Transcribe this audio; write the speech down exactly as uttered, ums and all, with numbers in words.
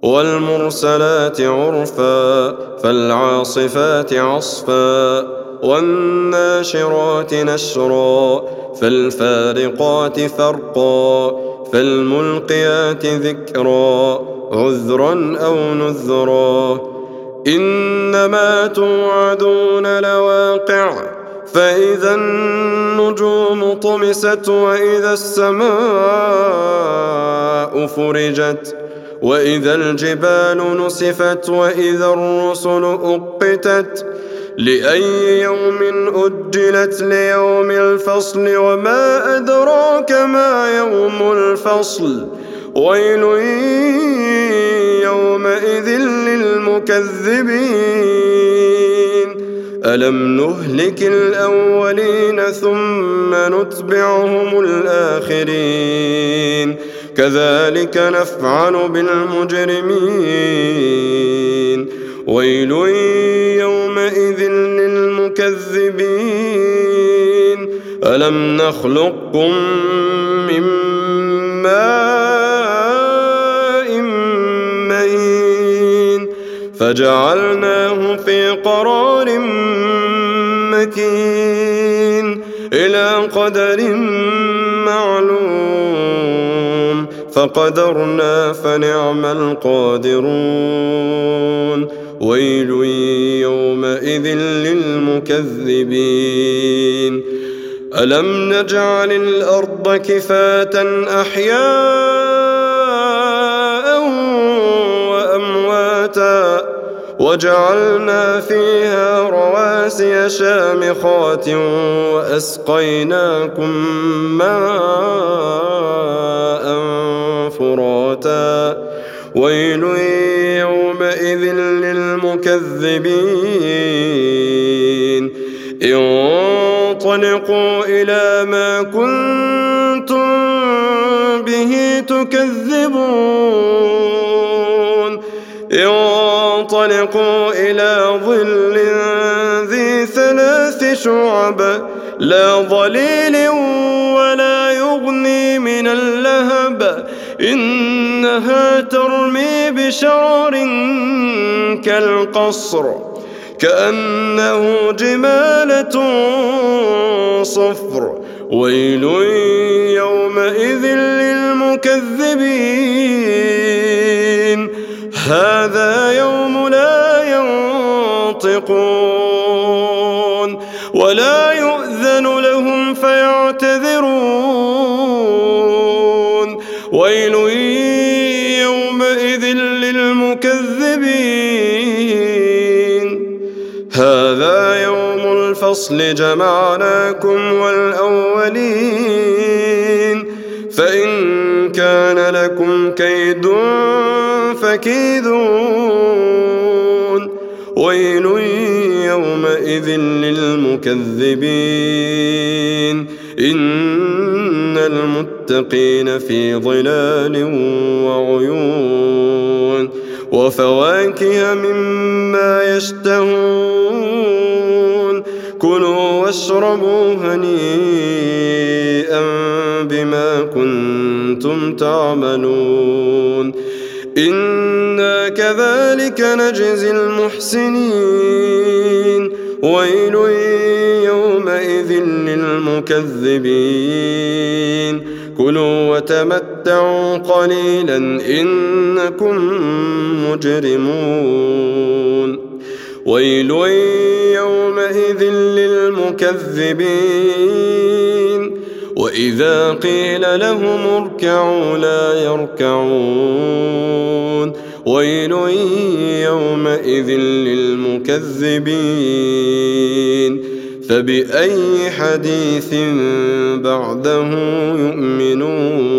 والمرسلات عرفا فالعاصفات عصفا والناشرات نشرا فالفارقات فرقا فالملقيات ذكرا عذرا أو نذرا إنما توعدون لواقع فإذا النجوم طمست وإذا السماء فرجت وإذا الجبال نسفت وإذا الرسل أقتت لأي يوم أجلت ليوم الفصل وما أدراك ما يوم الفصل ويل يومئذ للمكذبين ألم نهلك الأولين ثم نتبعهم الآخرين كذلك نفعل بالمجرمين ويل يومئذ للمكذبين ألم نخلقكم من ماء مهين فجعلناه في قرار مكين إلى قدر معلوم فقدرنا فنعم القادرون ويل يومئذ للمكذبين ألم نجعل الأرض كفاة أحياء وأمواتا وجعلنا فيها رواسي شامخات وأسقيناكم ماء فراتا ويل يومئذ للمكذبين انطلقوا إلى ما كنتم به تكذبون انطلقوا إلى ظل ذي ثلاث شعب لا ظليل ولا يغني من اللهب إنها ترمي بشرر كالقصر كأنه جمالة صفر ويل يومئذ للمكذبين هذا يوم لا ينطقون ولا يؤذن لهم فيعتذرون ويل يومئذ للمكذبين هذا يوم الفصل جمعناكم والأولين فإن كان لكم كيد فكيدون ويل يومئذ للمكذبين إن المتقين في ظلال وعيون وفواكه مما يشتهون كلوا واشربوا هنيئا بما كنتم تعملون إنا كذلك نجزي المحسنين ويل يومئذ للمكذبين كلوا وتمتعوا قليلا إنكم مجرمون ويل يومئذ للمكذبين وإذا قيل لهم اركعوا لا يركعون ويل يومئذ للمكذبين فبأي حديث بعده يؤمنون